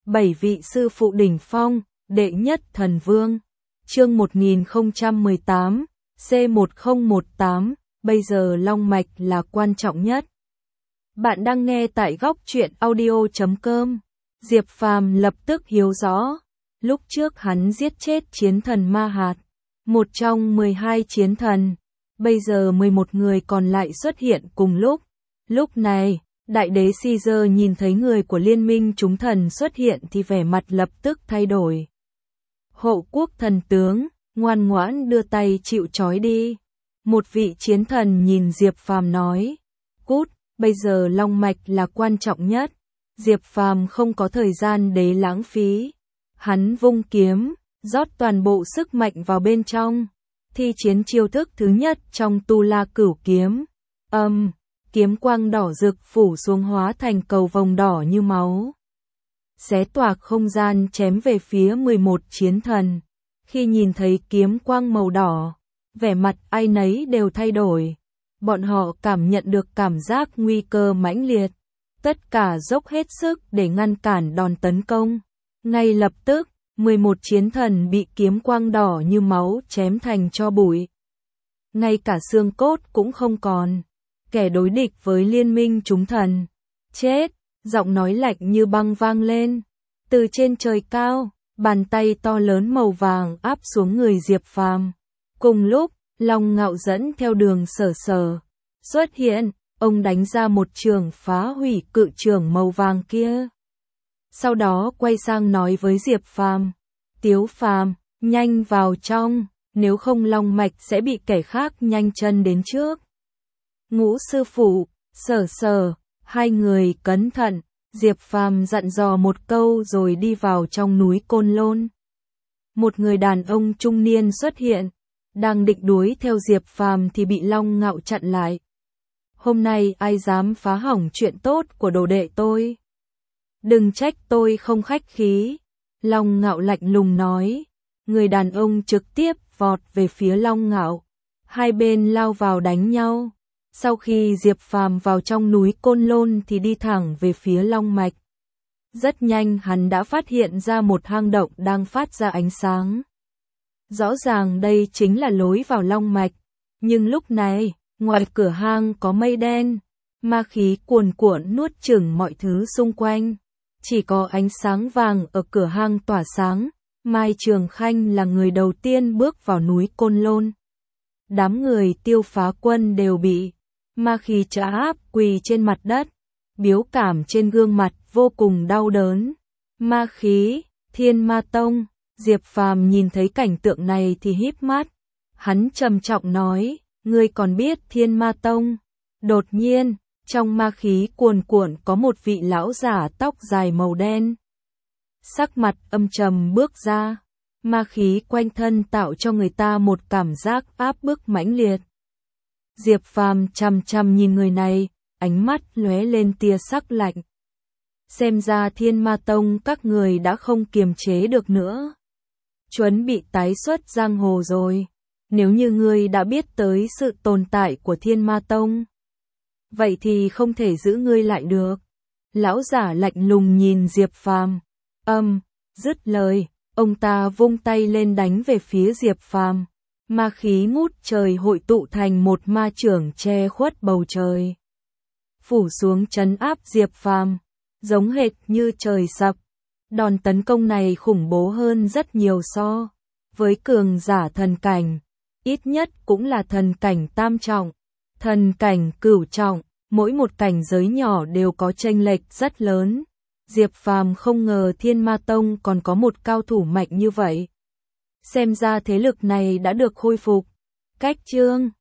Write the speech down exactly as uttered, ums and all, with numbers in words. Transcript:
bảy vị sư phụ đỉnh phong, đệ nhất thần vương. Chương một nghìn không trăm mười tám, C một không một tám, bây giờ long mạch là quan trọng nhất. Bạn đang nghe tại góc truyện audio chấm com. Diệp Phàm lập tức hiểu rõ, lúc trước hắn giết chết chiến thần Ma Hạt, một trong mười hai chiến thần, bây giờ mười một người còn lại xuất hiện cùng lúc. Lúc này, đại đế Caesar nhìn thấy người của liên minh chúng thần xuất hiện thì vẻ mặt lập tức thay đổi. Hộ quốc thần tướng, ngoan ngoãn đưa tay chịu trói đi. Một vị chiến thần nhìn Diệp Phàm nói, cút, bây giờ long mạch là quan trọng nhất. Diệp Phàm không có thời gian để lãng phí. Hắn vung kiếm, rót toàn bộ sức mạnh vào bên trong. Thi chiến chiêu thức thứ nhất trong Tu La Cửu Kiếm. Âm, um, kiếm quang đỏ rực phủ xuống hóa thành cầu vồng đỏ như máu. Xé toạc không gian chém về phía mười một chiến thần. Khi nhìn thấy kiếm quang màu đỏ, vẻ mặt ai nấy đều thay đổi. Bọn họ cảm nhận được cảm giác nguy cơ mãnh liệt. Tất cả dốc hết sức để ngăn cản đòn tấn công. Ngay lập tức, mười một chiến thần bị kiếm quang đỏ như máu chém thành tro bụi. Ngay cả xương cốt cũng không còn. Kẻ đối địch với liên minh chúng thần. Chết, giọng nói lạnh như băng vang lên. Từ trên trời cao, bàn tay to lớn màu vàng áp xuống người Diệp Phàm. Cùng lúc, Long Ngạo dẫn theo Đường Sở Sở xuất hiện, ông đánh ra một trường phá hủy cự trường màu vàng kia. Sau đó quay sang nói với Diệp Phàm, Tiếu Phàm, nhanh vào trong, nếu không long mạch sẽ bị kẻ khác nhanh chân đến trước. Ngũ sư phụ, Sở Sở, hai người cẩn thận. Diệp Phàm dặn dò một câu rồi đi vào trong núi Côn Lôn. Một người đàn ông trung niên xuất hiện, đang định đuổi theo Diệp Phàm thì bị Long Ngạo chặn lại. Hôm nay ai dám phá hỏng chuyện tốt của đồ đệ tôi? Đừng trách tôi không khách khí. Long Ngạo lạnh lùng nói. Người đàn ông trực tiếp vọt về phía Long Ngạo. Hai bên lao vào đánh nhau. Sau khi Diệp Phàm vào trong núi Côn Lôn thì đi thẳng về phía long mạch. Rất nhanh hắn đã phát hiện ra một hang động đang phát ra ánh sáng. Rõ ràng đây chính là lối vào long mạch. Nhưng lúc này, ngoài cửa hang có mây đen, ma khí cuồn cuộn nuốt chửng mọi thứ xung quanh. Chỉ có ánh sáng vàng ở cửa hang tỏa sáng. Mai Trường Khanh là người đầu tiên bước vào núi Côn Lôn. Đám người Tiêu Phá Quân đều bị ma khí trà áp quỳ trên mặt đất, biểu cảm trên gương mặt vô cùng đau đớn. Ma khí, Thiên Ma Tông. Diệp Phàm nhìn thấy cảnh tượng này thì híp mắt. Hắn trầm trọng nói, ngươi còn biết Thiên Ma Tông? Đột nhiên, trong ma khí cuồn cuộn có một vị lão giả tóc dài màu đen. Sắc mặt âm trầm bước ra. Ma khí quanh thân tạo cho người ta một cảm giác áp bức mãnh liệt. Diệp Phàm chằm chằm nhìn người này, ánh mắt lóe lên tia sắc lạnh. Xem ra Thiên Ma Tông các người đã không kiềm chế được nữa. Chuẩn bị tái xuất giang hồ rồi. Nếu như ngươi đã biết tới sự tồn tại của Thiên Ma Tông, vậy thì không thể giữ ngươi lại được. Lão giả lạnh lùng nhìn Diệp Phàm. Âm, dứt lời, ông ta vung tay lên đánh về phía Diệp Phàm. Ma khí ngút trời hội tụ thành một ma chưởng che khuất bầu trời. Phủ xuống trấn áp Diệp Phàm, giống hệt như trời sập. Đòn tấn công này khủng bố hơn rất nhiều so với cường giả thần cảnh. Ít nhất cũng là thần cảnh tam trọng, thần cảnh cửu trọng, mỗi một cảnh giới nhỏ đều có chênh lệch rất lớn. Diệp Phàm không ngờ Thiên Ma Tông còn có một cao thủ mạnh như vậy. Xem ra thế lực này đã được khôi phục. Cách chương